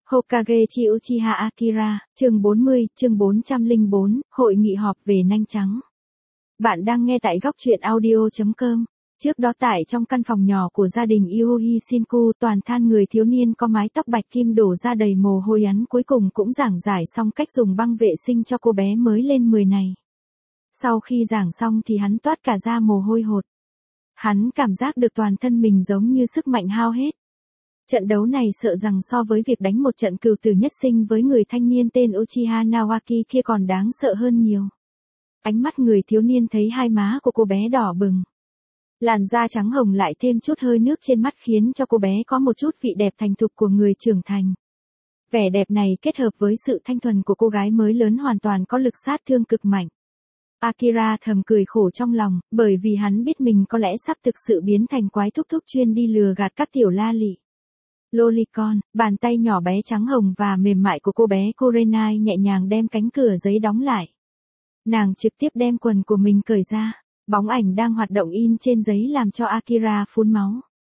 Hokage chi Uchiha Akira, chương 40, chương 404, hội nghị họp về nanh trắng. Bạn đang nghe tại góc truyện audio.com. Trước đó tại trong căn phòng nhỏ của gia đình Iuhi Shinku, toàn than người thiếu niên có mái tóc bạch kim đổ ra đầy mồ hôi hắn cuối cùng cũng giảng giải xong cách dùng băng vệ sinh cho cô bé mới lên 10 này. Sau khi giảng xong thì hắn toát cả da mồ hôi hột. Hắn cảm giác được toàn thân mình giống như sức mạnh hao hết. Trận đấu này sợ rằng so với việc đánh một trận cừu tử nhất sinh với người thanh niên tên Uchiha Naoki kia còn đáng sợ hơn nhiều. Ánh mắt người thiếu niên thấy hai má của cô bé đỏ bừng. Làn da trắng hồng lại thêm chút hơi nước trên mắt khiến cho cô bé có một chút vị đẹp thành thục của người trưởng thành. Vẻ đẹp này kết hợp với sự thanh thuần của cô gái mới lớn hoàn toàn có lực sát thương cực mạnh. Akira thầm cười khổ trong lòng, bởi vì hắn biết mình có lẽ sắp thực sự biến thành quái thúc thúc chuyên đi lừa gạt các tiểu la lị. Lolicon, bàn tay nhỏ bé trắng hồng và mềm mại của cô bé Kurenai nhẹ nhàng đem cánh cửa giấy đóng lại. Nàng trực tiếp đem quần của mình cởi ra, bóng ảnh đang hoạt động in trên giấy làm cho Akira phun máu.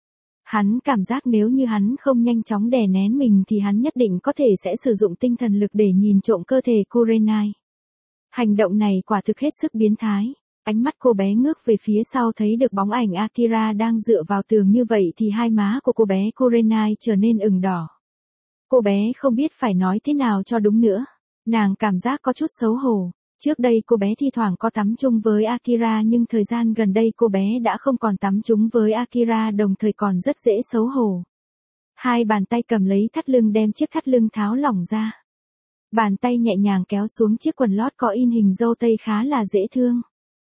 Hắn cảm giác nếu như hắn không nhanh chóng đè nén mình thì hắn nhất định có thể sẽ sử dụng tinh thần lực để nhìn trộm cơ thể Kurenai. Hành động này quả thực hết sức biến thái. Ánh mắt cô bé ngước về phía sau thấy được bóng ảnh Akira đang dựa vào tường như vậy thì hai má của cô bé Kurenai trở nên ửng đỏ. Cô bé không biết phải nói thế nào cho đúng nữa. Nàng cảm giác có chút xấu hổ. Trước đây cô bé thi thoảng có tắm chung với Akira nhưng thời gian gần đây cô bé đã không còn tắm chung với Akira đồng thời còn rất dễ xấu hổ. Hai bàn tay cầm lấy thắt lưng đem chiếc thắt lưng tháo lỏng ra. Bàn tay nhẹ nhàng kéo xuống chiếc quần lót có in hình dâu tây khá là dễ thương.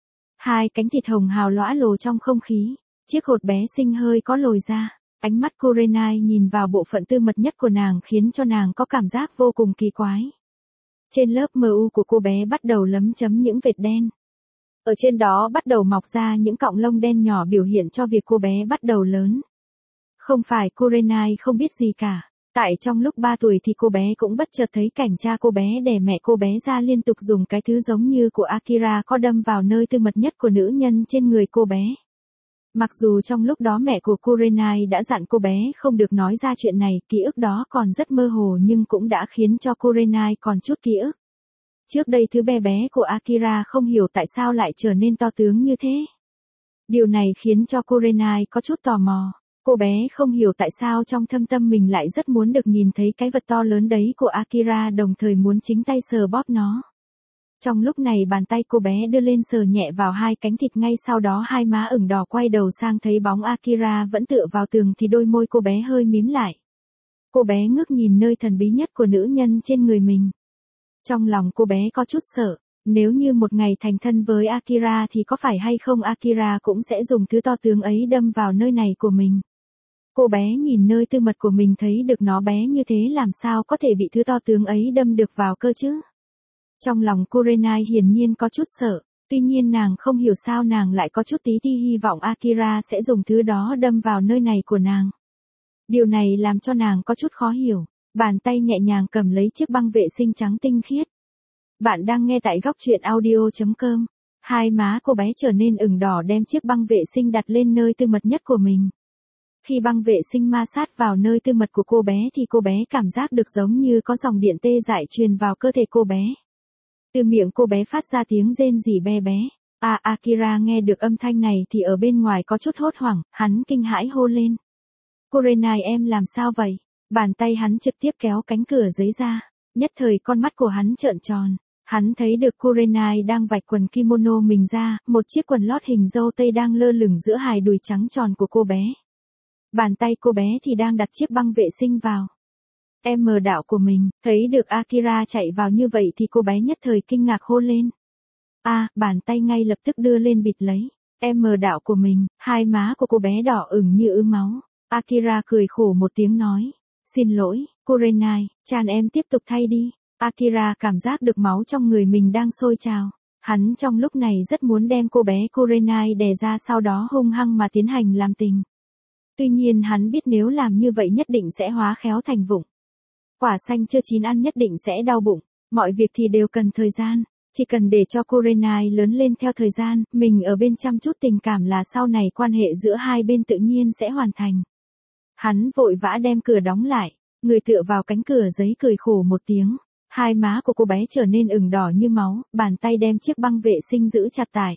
Hai cánh thịt hồng hào lõa lồ trong không khí, chiếc hột bé xinh hơi có lồi ra, ánh mắt Kurenai nhìn vào bộ phận tư mật nhất của nàng khiến cho nàng có cảm giác vô cùng kỳ quái. Trên lớp MU của cô bé bắt đầu lấm chấm những vệt đen. Ở trên đó bắt đầu mọc ra những cọng lông đen nhỏ biểu hiện cho việc cô bé bắt đầu lớn. Không phải Kurenai không biết gì cả. Tại trong lúc 3 tuổi thì cô bé cũng bất chợt thấy cảnh cha cô bé đè mẹ cô bé ra liên tục dùng cái thứ giống như của Akira có đâm vào nơi tư mật nhất của nữ nhân trên người cô bé. Mặc dù trong lúc đó mẹ của Kurenai đã dặn cô bé không được nói ra chuyện này, ký ức đó còn rất mơ hồ nhưng cũng đã khiến cho Kurenai còn chút ký ức. Trước đây thứ bé bé của Akira không hiểu tại sao lại trở nên to tướng như thế. Điều này khiến cho Kurenai có chút tò mò. Cô bé không hiểu tại sao trong thâm tâm mình lại rất muốn được nhìn thấy cái vật to lớn đấy của Akira đồng thời muốn chính tay sờ bóp nó. Trong lúc này bàn tay cô bé đưa lên sờ nhẹ vào hai cánh thịt ngay sau đó hai má ửng đỏ quay đầu sang thấy bóng Akira vẫn tựa vào tường thì đôi môi cô bé hơi mím lại. Cô bé ngước nhìn nơi thần bí nhất của nữ nhân trên người mình. Trong lòng cô bé có chút sợ, nếu như một ngày thành thân với Akira thì có phải hay không Akira cũng sẽ dùng thứ to tướng ấy đâm vào nơi này của mình. Cô bé nhìn nơi tư mật của mình thấy được nó bé như thế làm sao có thể bị thứ to tướng ấy đâm được vào cơ chứ. Trong lòng Kurenai hiển nhiên có chút sợ, tuy nhiên nàng không hiểu sao nàng lại có chút tí ti hy vọng Akira sẽ dùng thứ đó đâm vào nơi này của nàng. Điều này làm cho nàng có chút khó hiểu, bàn tay nhẹ nhàng cầm lấy chiếc băng vệ sinh trắng tinh khiết. Bạn đang nghe tại góc truyện audio.com. Hai má cô bé trở nên ửng đỏ đem chiếc băng vệ sinh đặt lên nơi tư mật nhất của mình. Khi băng vệ sinh ma sát vào nơi tư mật của cô bé thì cô bé cảm giác được giống như có dòng điện tê dại truyền vào cơ thể cô bé. Từ miệng cô bé phát ra tiếng rên rỉ be bé. Akira nghe được âm thanh này thì ở bên ngoài có chút hốt hoảng, hắn kinh hãi hô lên. Kurenai em làm sao vậy? Bàn tay hắn trực tiếp kéo cánh cửa giấy ra. Nhất thời con mắt của hắn trợn tròn. Hắn thấy được Kurenai đang vạch quần kimono mình ra, một chiếc quần lót hình dâu tây đang lơ lửng giữa hai đùi trắng tròn của cô bé. Bàn tay cô bé thì đang đặt chiếc băng vệ sinh vào. Em mờ đạo của mình, thấy được Akira chạy vào như vậy thì cô bé nhất thời kinh ngạc hô lên. Bàn tay ngay lập tức đưa lên bịt lấy. Em mờ đạo của mình, hai má của cô bé đỏ ửng như ứ máu. Akira cười khổ một tiếng nói. Xin lỗi, Kurenai, chan em tiếp tục thay đi. Akira cảm giác được máu trong người mình đang sôi trào. Hắn trong lúc này rất muốn đem cô bé Kurenai đè ra sau đó hung hăng mà tiến hành làm tình. Tuy nhiên hắn biết nếu làm như vậy nhất định sẽ hóa khéo thành vụng. Quả xanh chưa chín ăn nhất định sẽ đau bụng, mọi việc thì đều cần thời gian, chỉ cần để cho Kurenai lớn lên theo thời gian, mình ở bên chăm chút tình cảm là sau này quan hệ giữa hai bên tự nhiên sẽ hoàn thành. Hắn vội vã đem cửa đóng lại, Người tựa vào cánh cửa giấy cười khổ một tiếng. Hai má của cô bé trở nên ửng đỏ như máu, bàn tay đem chiếc băng vệ sinh giữ chặt tại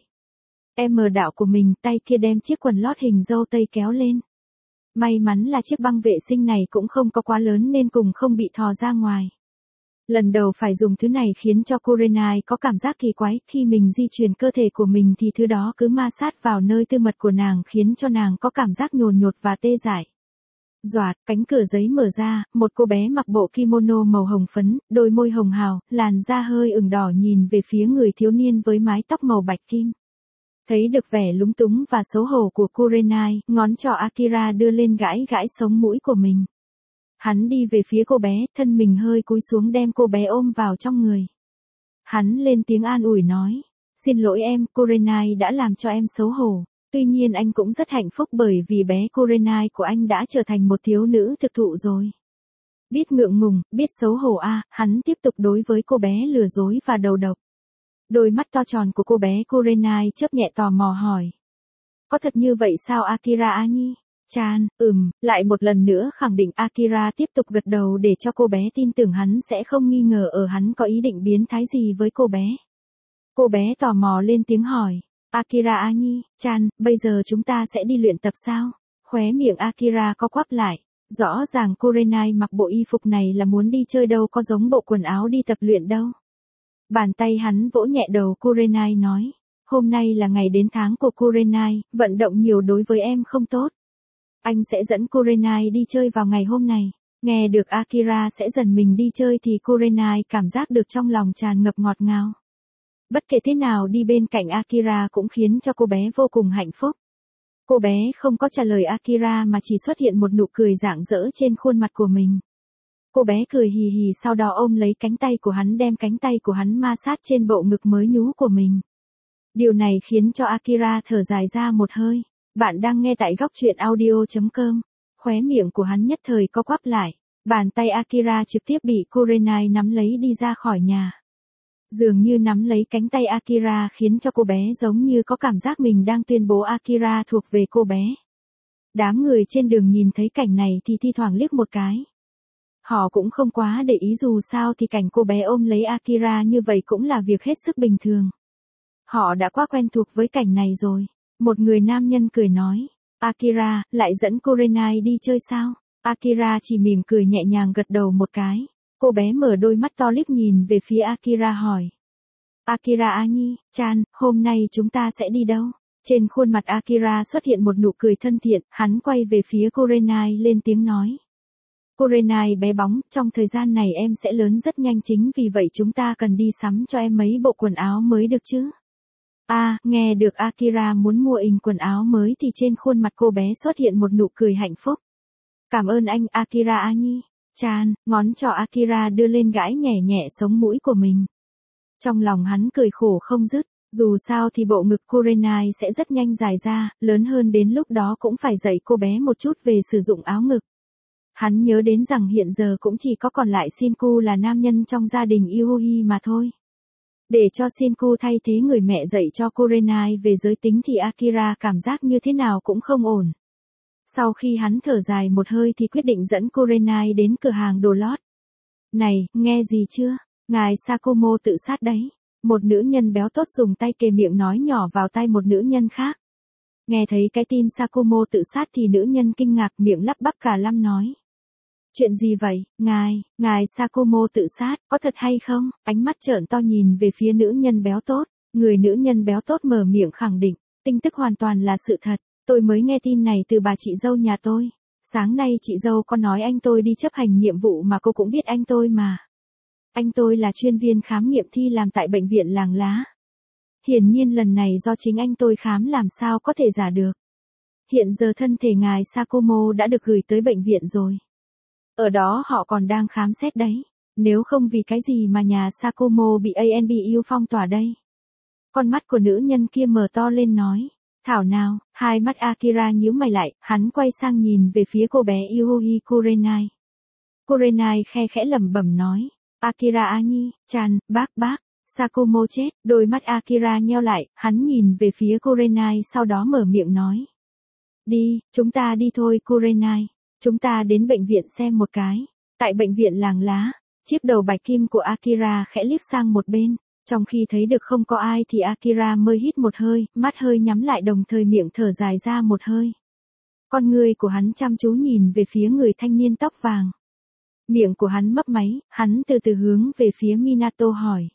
đạo của mình, tay kia đem chiếc quần lót hình dâu tây kéo lên. May mắn là chiếc băng vệ sinh này cũng không có quá lớn nên cùng không bị thò ra ngoài. Lần đầu phải dùng thứ này khiến cho Kurenai có cảm giác kỳ quái, khi mình di chuyển cơ thể của mình thì thứ đó cứ ma sát vào nơi tư mật của nàng khiến cho nàng có cảm giác nhồn nhột và tê dại. Doạt, cánh cửa giấy mở ra, một cô bé mặc bộ kimono màu hồng phấn, đôi môi hồng hào, làn da hơi ửng đỏ nhìn về phía người thiếu niên với mái tóc màu bạch kim. Thấy được vẻ lúng túng và xấu hổ của Kurenai, ngón trỏ Akira đưa lên gãi gãi sống mũi của mình. Hắn đi về phía cô bé, thân mình hơi cúi xuống đem cô bé ôm vào trong người. Hắn lên tiếng an ủi nói, xin lỗi em, Kurenai đã làm cho em xấu hổ. Tuy nhiên anh cũng rất hạnh phúc bởi vì bé Kurenai của anh đã trở thành một thiếu nữ thực thụ rồi. Biết ngượng ngùng, biết xấu hổ à, hắn tiếp tục đối với cô bé lừa dối và đầu độc. Đôi mắt to tròn của cô bé Kurenai chớp nhẹ tò mò hỏi. Có thật như vậy sao Akira Anhi? Chan, lại một lần nữa khẳng định Akira tiếp tục gật đầu để cho cô bé tin tưởng hắn sẽ không nghi ngờ ở hắn có ý định biến thái gì với cô bé. Cô bé tò mò lên tiếng hỏi. Akira Anhi, Chan, bây giờ chúng ta sẽ đi luyện tập sao? Khóe miệng Akira co quắp lại. Rõ ràng Kurenai mặc bộ y phục này là muốn đi chơi đâu có giống bộ quần áo đi tập luyện đâu. Bàn tay hắn vỗ nhẹ đầu Kurenai nói. Hôm nay là ngày đến tháng của Kurenai, vận động nhiều đối với em không tốt. Anh sẽ dẫn Kurenai đi chơi vào ngày hôm này. Nghe được Akira sẽ dần mình đi chơi thì Kurenai cảm giác được trong lòng tràn ngập ngọt ngào. Bất kể thế nào đi bên cạnh Akira cũng khiến cho cô bé vô cùng hạnh phúc. Cô bé không có trả lời Akira mà chỉ xuất hiện một nụ cười rạng rỡ trên khuôn mặt của mình. Cô bé cười hì hì sau đó ôm lấy cánh tay của hắn đem cánh tay của hắn ma sát trên bộ ngực mới nhú của mình. Điều này khiến cho Akira thở dài ra một hơi. Bạn đang nghe tại góc truyện audio.com. Khóe miệng của hắn nhất thời co quắp lại. Bàn tay Akira trực tiếp bị Kurenai nắm lấy đi ra khỏi nhà. Dường như nắm lấy cánh tay Akira khiến cho cô bé giống như có cảm giác mình đang tuyên bố Akira thuộc về cô bé. Đám người trên đường nhìn thấy cảnh này thì thi thoảng liếc một cái. Họ cũng không quá để ý dù sao thì cảnh cô bé ôm lấy Akira như vậy cũng là việc hết sức bình thường. Họ đã quá quen thuộc với cảnh này rồi. Một người nam nhân cười nói. Akira, lại dẫn Kurenai đi chơi sao? Akira chỉ mỉm cười nhẹ nhàng gật đầu một cái. Cô bé mở đôi mắt to liếc nhìn về phía Akira hỏi. Akira Anhi, Chan, hôm nay chúng ta sẽ đi đâu? Trên khuôn mặt Akira xuất hiện một nụ cười thân thiện, hắn quay về phía Kurenai lên tiếng nói. Kurenai bé bóng, trong thời gian này em sẽ lớn rất nhanh chính vì vậy chúng ta cần đi sắm cho em mấy bộ quần áo mới được chứ? Nghe được Akira muốn mua quần áo mới thì trên khuôn mặt cô bé xuất hiện một nụ cười hạnh phúc. Cảm ơn anh Akira Anhi. Chan, ngón trỏ Akira đưa lên gãi nhẹ nhẹ sống mũi của mình. Trong lòng hắn cười khổ không dứt, dù sao thì bộ ngực Kurenai sẽ rất nhanh dài ra, lớn hơn đến lúc đó cũng phải dạy cô bé một chút về sử dụng áo ngực. Hắn nhớ đến rằng hiện giờ cũng chỉ có còn lại Shinku là nam nhân trong gia đình Iuhi mà thôi. Để cho Shinku thay thế người mẹ dạy cho Kurenai về giới tính thì Akira cảm giác như thế nào cũng không ổn. Sau khi hắn thở dài một hơi thì quyết định dẫn Kurenai đến cửa hàng đồ lót. Này, nghe gì chưa? Ngài Sakumo tự sát đấy. Một nữ nhân béo tốt dùng tay kề miệng nói nhỏ vào tai một nữ nhân khác. Nghe thấy cái tin Sakumo tự sát thì nữ nhân kinh ngạc miệng lắp bắp cả lăm nói. Chuyện gì vậy, ngài Sakumo tự sát, có thật hay không? Ánh mắt trợn to nhìn về phía nữ nhân béo tốt. Người nữ nhân béo tốt mở miệng khẳng định, tin tức hoàn toàn là sự thật. Tôi mới nghe tin này từ bà chị dâu nhà tôi. Sáng nay chị dâu có nói anh tôi đi chấp hành nhiệm vụ mà cô cũng biết anh tôi mà. Anh tôi là chuyên viên khám nghiệm thi làm tại bệnh viện Làng Lá. Hiển nhiên lần này do chính anh tôi khám làm sao có thể giả được. Hiện giờ thân thể ngài Sakumo đã được gửi tới bệnh viện rồi. Ở đó họ còn đang khám xét đấy. Nếu không vì cái gì mà nhà Sakumo bị ANBU phong tỏa đây. Con mắt của nữ nhân kia mở to lên nói. Thảo nào, hai mắt Akira nhíu mày lại, hắn quay sang nhìn về phía cô bé Iuhi Kurenai. Kurenai khe khẽ lẩm bẩm nói. Akira Anhi, Chan, bác, Sakumo chết, đôi mắt Akira nheo lại, hắn nhìn về phía Kurenai sau đó mở miệng nói. Đi, chúng ta đi thôi Kurenai, chúng ta đến bệnh viện xem một cái. Tại bệnh viện làng lá, chiếc đầu bạch kim của Akira khẽ liếc sang một bên. Trong khi thấy được không có ai thì Akira mới hít một hơi, mắt hơi nhắm lại đồng thời miệng thở dài ra một hơi. Con người của hắn chăm chú nhìn về phía người thanh niên tóc vàng. Miệng của hắn mấp máy, hắn từ từ hướng về phía Minato hỏi.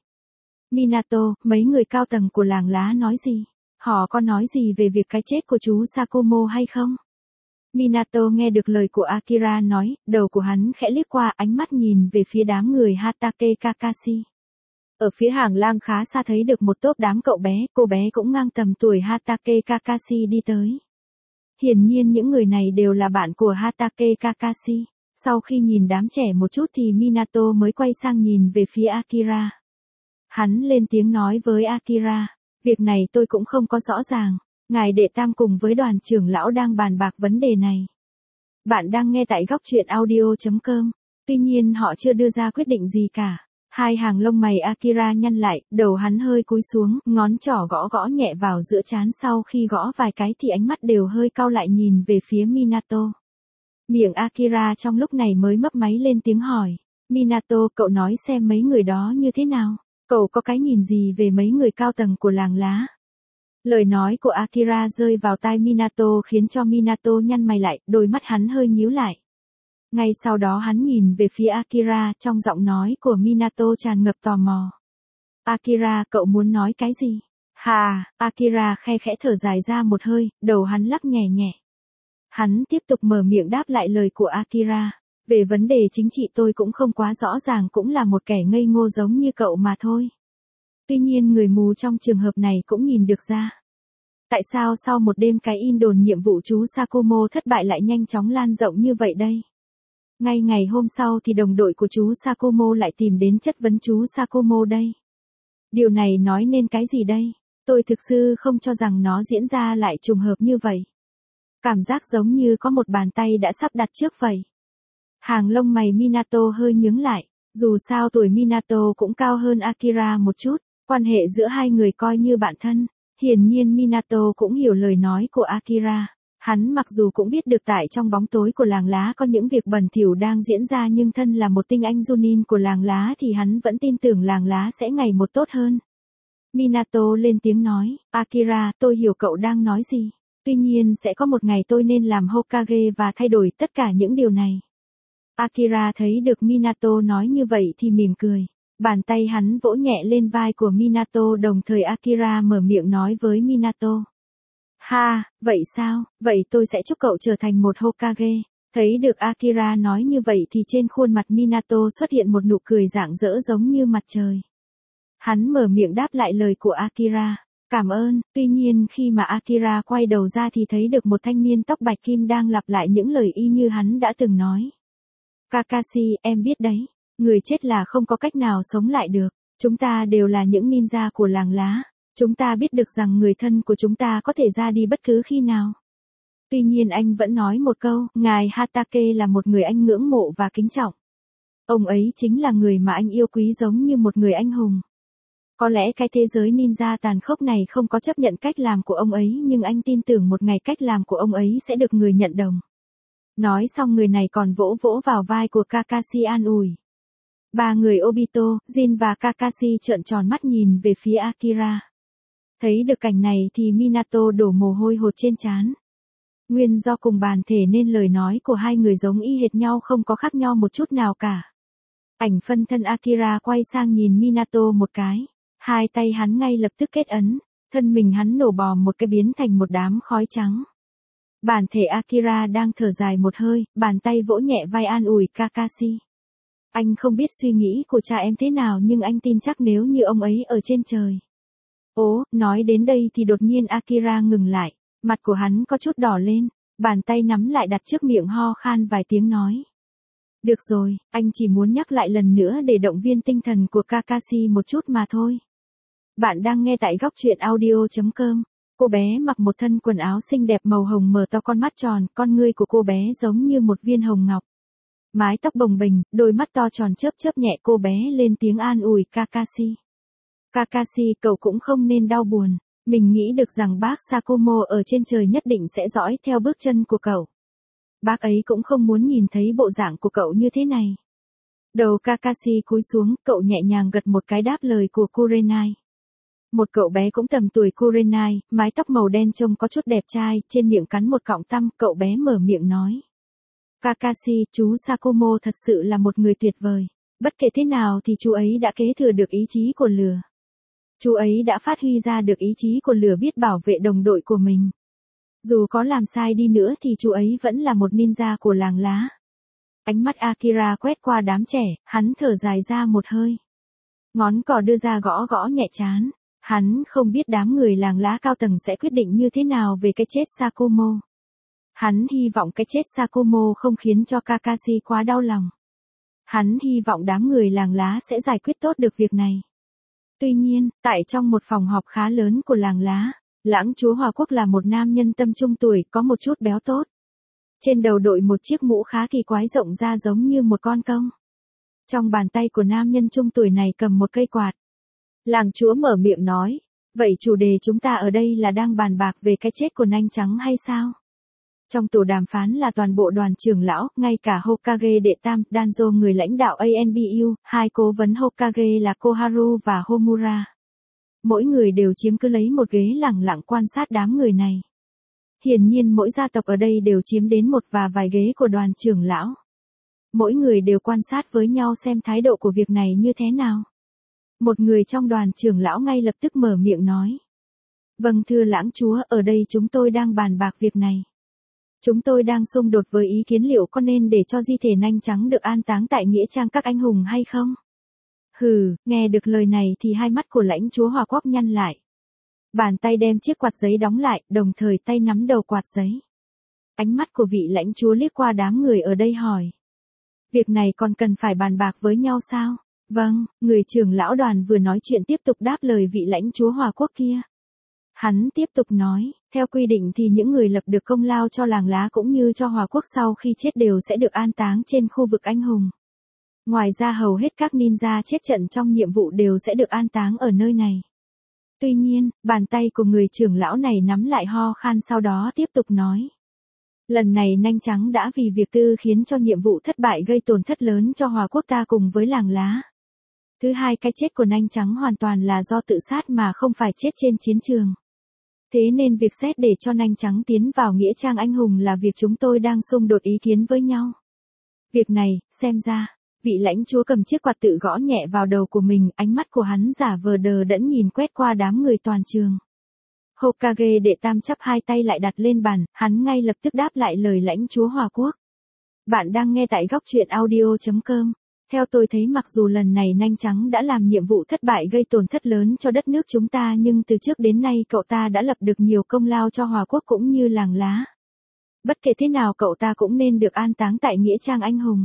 Minato, mấy người cao tầng của làng lá nói gì? Họ có nói gì về việc cái chết của chú Sakomo hay không? Minato nghe được lời của Akira nói, đầu của hắn khẽ liếc qua, ánh mắt nhìn về phía đám người Hatake Kakashi. Ở phía hàng lang khá xa thấy được một tốp đám cậu bé, cô bé cũng ngang tầm tuổi Hatake Kakashi đi tới. Hiển nhiên những người này đều là bạn của Hatake Kakashi. Sau khi nhìn đám trẻ một chút thì Minato mới quay sang nhìn về phía Akira. Hắn lên tiếng nói với Akira, việc này tôi cũng không có rõ ràng, ngài đệ tam cùng với đoàn trưởng lão đang bàn bạc vấn đề này. Bạn đang nghe tại góc truyện audio.com, tuy nhiên họ chưa đưa ra quyết định gì cả. Hai hàng lông mày Akira nhăn lại, đầu hắn hơi cúi xuống, ngón trỏ gõ gõ nhẹ vào giữa trán, sau khi gõ vài cái thì ánh mắt đều hơi cau lại nhìn về phía Minato. Miệng Akira trong lúc này mới mấp máy lên tiếng hỏi, Minato, cậu nói xem mấy người đó như thế nào? Cậu có cái nhìn gì về mấy người cao tầng của làng lá? Lời nói của Akira rơi vào tai Minato khiến cho Minato nhăn mày lại, đôi mắt hắn hơi nhíu lại. Ngay sau đó hắn nhìn về phía Akira, trong giọng nói của Minato tràn ngập tò mò. Akira, cậu muốn nói cái gì? Hà, Akira khe khẽ thở dài ra một hơi, đầu hắn lắc nhẹ nhẹ. Hắn tiếp tục mở miệng đáp lại lời của Akira. Về vấn đề chính trị tôi cũng không quá rõ ràng, cũng là một kẻ ngây ngô giống như cậu mà thôi. Tuy nhiên người mù trong trường hợp này cũng nhìn được ra. Tại sao sau một đêm cái in đồn nhiệm vụ chú Sakomo thất bại lại nhanh chóng lan rộng như vậy đây? Ngay ngày hôm sau thì đồng đội của chú Sakomo lại tìm đến chất vấn chú Sakomo đây. Điều này nói nên cái gì đây? Tôi thực sự không cho rằng nó diễn ra lại trùng hợp như vậy. Cảm giác giống như có một bàn tay đã sắp đặt trước vậy. Hàng lông mày Minato hơi nhướng lại, dù sao tuổi Minato cũng cao hơn Akira một chút, quan hệ giữa hai người coi như bạn thân. Hiển nhiên Minato cũng hiểu lời nói của Akira. Hắn mặc dù cũng biết được tại trong bóng tối của làng lá có những việc bẩn thỉu đang diễn ra, nhưng thân là một tinh anh Junin của làng lá thì hắn vẫn tin tưởng làng lá sẽ ngày một tốt hơn. Minato lên tiếng nói, Akira, tôi hiểu cậu đang nói gì. Tuy nhiên sẽ có một ngày tôi nên làm Hokage và thay đổi tất cả những điều này. Akira thấy được Minato nói như vậy thì mỉm cười. Bàn tay hắn vỗ nhẹ lên vai của Minato, đồng thời Akira mở miệng nói với Minato. Ha, vậy sao, vậy tôi sẽ chúc cậu trở thành một Hokage. Thấy được Akira nói như vậy thì trên khuôn mặt Minato xuất hiện một nụ cười rạng rỡ giống như mặt trời. Hắn mở miệng đáp lại lời của Akira. Cảm ơn, tuy nhiên khi mà Akira quay đầu ra thì thấy được một thanh niên tóc bạch kim đang lặp lại những lời y như hắn đã từng nói. Kakashi, em biết đấy, người chết là không có cách nào sống lại được, chúng ta đều là những ninja của làng lá, chúng ta biết được rằng người thân của chúng ta có thể ra đi bất cứ khi nào. Tuy nhiên anh vẫn nói một câu, ngài Hatake là một người anh ngưỡng mộ và kính trọng. Ông ấy chính là người mà anh yêu quý giống như một người anh hùng. Có lẽ cái thế giới ninja tàn khốc này không có chấp nhận cách làm của ông ấy, nhưng anh tin tưởng một ngày cách làm của ông ấy sẽ được người nhận đồng. Nói xong người này còn vỗ vỗ vào vai của Kakashi an ủi. Ba người Obito, Jin và Kakashi trợn tròn mắt nhìn về phía Akira. Thấy được cảnh này thì Minato đổ mồ hôi hột trên trán. Nguyên do cùng bản thể nên lời nói của hai người giống y hệt nhau, không có khác nhau một chút nào cả. Ảnh phân thân Akira quay sang nhìn Minato một cái. Hai tay hắn ngay lập tức kết ấn, thân mình hắn nổ bò một cái biến thành một đám khói trắng. Bản thể Akira đang thở dài một hơi, bàn tay vỗ nhẹ vai an ủi Kakashi. Anh không biết suy nghĩ của cha em thế nào, nhưng anh tin chắc nếu như ông ấy ở trên trời. Ố, nói đến đây thì đột nhiên Akira ngừng lại, mặt của hắn có chút đỏ lên, bàn tay nắm lại đặt trước miệng, ho khan vài tiếng nói. Được rồi, anh chỉ muốn nhắc lại lần nữa để động viên tinh thần của Kakashi một chút mà thôi. Bạn đang nghe tại góc truyện audio.com. Cô bé mặc một thân quần áo xinh đẹp màu hồng, mở to con mắt tròn, con ngươi của cô bé giống như một viên hồng ngọc. Mái tóc bồng bềnh, đôi mắt to tròn chớp chớp nhẹ, cô bé lên tiếng an ủi Kakashi. Kakashi, cậu cũng không nên đau buồn, mình nghĩ được rằng bác Sakomo ở trên trời nhất định sẽ dõi theo bước chân của cậu. Bác ấy cũng không muốn nhìn thấy bộ dạng của cậu như thế này. Đầu Kakashi cúi xuống, cậu nhẹ nhàng gật một cái đáp lời của Kurenai. Một cậu bé cũng tầm tuổi Kurenai, mái tóc màu đen trông có chút đẹp trai, trên miệng cắn một cọng tăm, cậu bé mở miệng nói. Kakashi, chú Sakumo thật sự là một người tuyệt vời. Bất kể thế nào thì chú ấy đã kế thừa được ý chí của lửa. Chú ấy đã phát huy ra được ý chí của lửa biết bảo vệ đồng đội của mình. Dù có làm sai đi nữa thì chú ấy vẫn là một ninja của làng lá. Ánh mắt Akira quét qua đám trẻ, hắn thở dài ra một hơi. Ngón cò đưa ra gõ gõ nhẹ trán. Hắn không biết đám người làng lá cao tầng sẽ quyết định như thế nào về cái chết Sakumo. Hắn hy vọng cái chết Sakumo không khiến cho Kakashi quá đau lòng. Hắn hy vọng đám người làng lá sẽ giải quyết tốt được việc này. Tuy nhiên, tại trong một phòng họp khá lớn của làng lá, Lãng chúa Hòa Quốc là một nam nhân tâm trung tuổi, có một chút béo tốt. Trên đầu đội một chiếc mũ khá kỳ quái rộng ra giống như một con công. Trong bàn tay của nam nhân trung tuổi này cầm một cây quạt. Làng chúa mở miệng nói, vậy chủ đề chúng ta ở đây là đang bàn bạc về cái chết của nanh trắng hay sao? Trong tổ đàm phán là toàn bộ đoàn trưởng lão, ngay cả Hokage đệ tam, Danzo người lãnh đạo ANBU, hai cố vấn Hokage là Koharu và Homura. Mỗi người đều chiếm cứ lấy một ghế lẳng lặng quan sát đám người này. Hiển nhiên mỗi gia tộc ở đây đều chiếm đến một và vài ghế của đoàn trưởng lão. Mỗi người đều quan sát với nhau xem thái độ của việc này như thế nào. Một người trong đoàn trưởng lão ngay lập tức mở miệng nói. Vâng thưa Lãng chúa, ở đây chúng tôi đang bàn bạc việc này. Chúng tôi đang xung đột với ý kiến liệu có nên để cho di thể nanh trắng được an táng tại nghĩa trang các anh hùng hay không? Hừ, nghe được lời này thì hai mắt của Lãnh chúa Hòa Quốc nhăn lại. Bàn tay đem chiếc quạt giấy đóng lại, đồng thời tay nắm đầu quạt giấy. Ánh mắt của vị lãnh chúa liếc qua đám người ở đây hỏi. Việc này còn cần phải bàn bạc với nhau sao? Vâng, người trưởng lão đoàn vừa nói chuyện tiếp tục đáp lời vị lãnh chúa Hòa Quốc kia. Hắn tiếp tục nói, theo quy định thì những người lập được công lao cho làng lá cũng như cho Hòa Quốc sau khi chết đều sẽ được an táng trên khu vực anh hùng. Ngoài ra hầu hết các ninja chết trận trong nhiệm vụ đều sẽ được an táng ở nơi này. Tuy nhiên, bàn tay của người trưởng lão này nắm lại ho khan sau đó tiếp tục nói. Lần này nanh trắng đã vì việc tư khiến cho nhiệm vụ thất bại gây tổn thất lớn cho Hòa Quốc ta cùng với làng lá. Thứ hai, cái chết của nanh trắng hoàn toàn là do tự sát mà không phải chết trên chiến trường. Thế nên việc xét để cho nanh trắng tiến vào nghĩa trang anh hùng là việc chúng tôi đang xung đột ý kiến với nhau. Việc này, xem ra, vị lãnh chúa cầm chiếc quạt tự gõ nhẹ vào đầu của mình, ánh mắt của hắn giả vờ đờ đẫn nhìn quét qua đám người toàn trường. Hokage đệ tam chắp hai tay lại đặt lên bàn, hắn ngay lập tức đáp lại lời lãnh chúa Hòa Quốc. Bạn đang nghe tại góc truyện audio.com. Theo tôi thấy mặc dù lần này nanh trắng đã làm nhiệm vụ thất bại gây tổn thất lớn cho đất nước chúng ta nhưng từ trước đến nay cậu ta đã lập được nhiều công lao cho Hòa Quốc cũng như làng lá. Bất kể thế nào cậu ta cũng nên được an táng tại nghĩa trang anh hùng.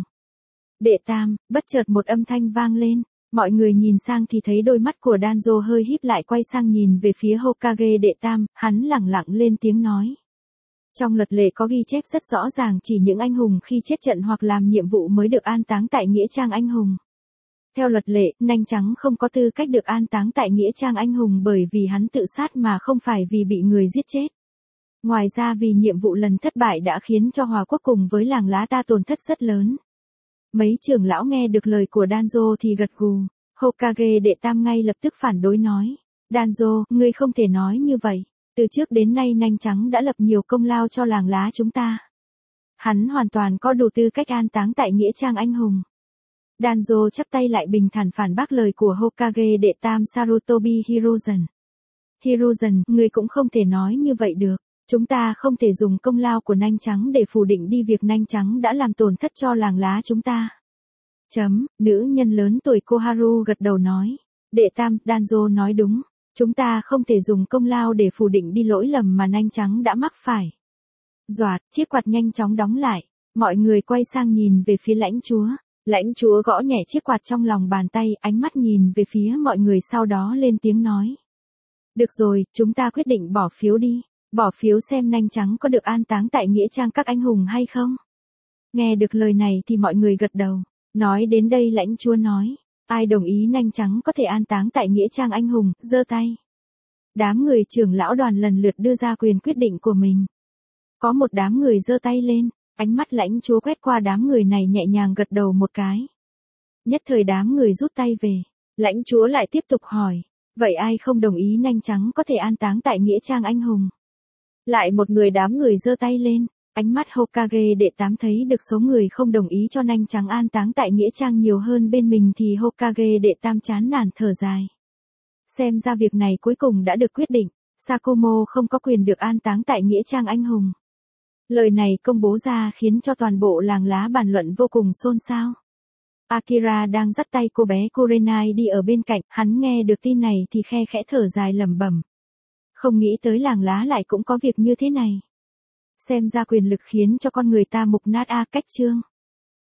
Đệ tam, bất chợt một âm thanh vang lên, mọi người nhìn sang thì thấy đôi mắt của Danzo hơi híp lại quay sang nhìn về phía Hokage đệ tam, hắn lẳng lặng lên tiếng nói. Trong luật lệ có ghi chép rất rõ ràng chỉ những anh hùng khi chết trận hoặc làm nhiệm vụ mới được an táng tại nghĩa trang anh hùng. Theo luật lệ, nanh trắng không có tư cách được an táng tại nghĩa trang anh hùng bởi vì hắn tự sát mà không phải vì bị người giết chết. Ngoài ra vì nhiệm vụ lần thất bại đã khiến cho Hòa Quốc cùng với làng lá ta tổn thất rất lớn. Mấy trưởng lão nghe được lời của Danzo thì gật gù. Hokage đệ tam ngay lập tức phản đối nói. Danzo, ngươi không thể nói như vậy. Từ trước đến nay nanh trắng đã lập nhiều công lao cho làng lá chúng ta. Hắn hoàn toàn có đủ tư cách an táng tại nghĩa trang anh hùng. Danzo chắp tay lại bình thản phản bác lời của Hokage đệ tam Sarutobi Hiruzen. Hiruzen, ngươi cũng không thể nói như vậy được. Chúng ta không thể dùng công lao của nanh trắng để phủ định đi việc nanh trắng đã làm tổn thất cho làng lá chúng ta. Nữ nhân lớn tuổi Koharu gật đầu nói. Đệ tam, Danzo nói đúng. Chúng ta không thể dùng công lao để phủ định đi lỗi lầm mà nanh trắng đã mắc phải. Doạt, chiếc quạt nhanh chóng đóng lại. Mọi người quay sang nhìn về phía lãnh chúa. Lãnh chúa gõ nhẹ chiếc quạt trong lòng bàn tay, ánh mắt nhìn về phía mọi người sau đó lên tiếng nói. Được rồi, chúng ta quyết định bỏ phiếu đi. Bỏ phiếu xem nanh trắng có được an táng tại nghĩa trang các anh hùng hay không. Nghe được lời này thì mọi người gật đầu. Nói đến đây lãnh chúa nói. Ai đồng ý nanh trắng có thể an táng tại nghĩa trang anh hùng, giơ tay. Đám người trưởng lão đoàn lần lượt đưa ra quyền quyết định của mình. Có một đám người giơ tay lên, ánh mắt lãnh chúa quét qua đám người này nhẹ nhàng gật đầu một cái. Nhất thời đám người rút tay về. Lãnh chúa lại tiếp tục hỏi. Vậy ai không đồng ý nanh trắng có thể an táng tại nghĩa trang anh hùng? Lại một người đám người giơ tay lên. Ánh mắt Hokage đệ 8 thấy được số người không đồng ý cho nanh trắng an táng tại nghĩa trang nhiều hơn bên mình thì Hokage đệ 8 chán nản thở dài. Xem ra việc này cuối cùng đã được quyết định. Sakomo không có quyền được an táng tại nghĩa trang anh hùng. Lời này công bố ra khiến cho toàn bộ làng lá bàn luận vô cùng xôn xao. Akira đang dắt tay cô bé Kurenai đi ở bên cạnh, hắn nghe được tin này thì khe khẽ thở dài lẩm bẩm. Không nghĩ tới làng lá lại cũng có việc như thế này. Xem ra quyền lực khiến cho con người ta mục nát a. Cách chương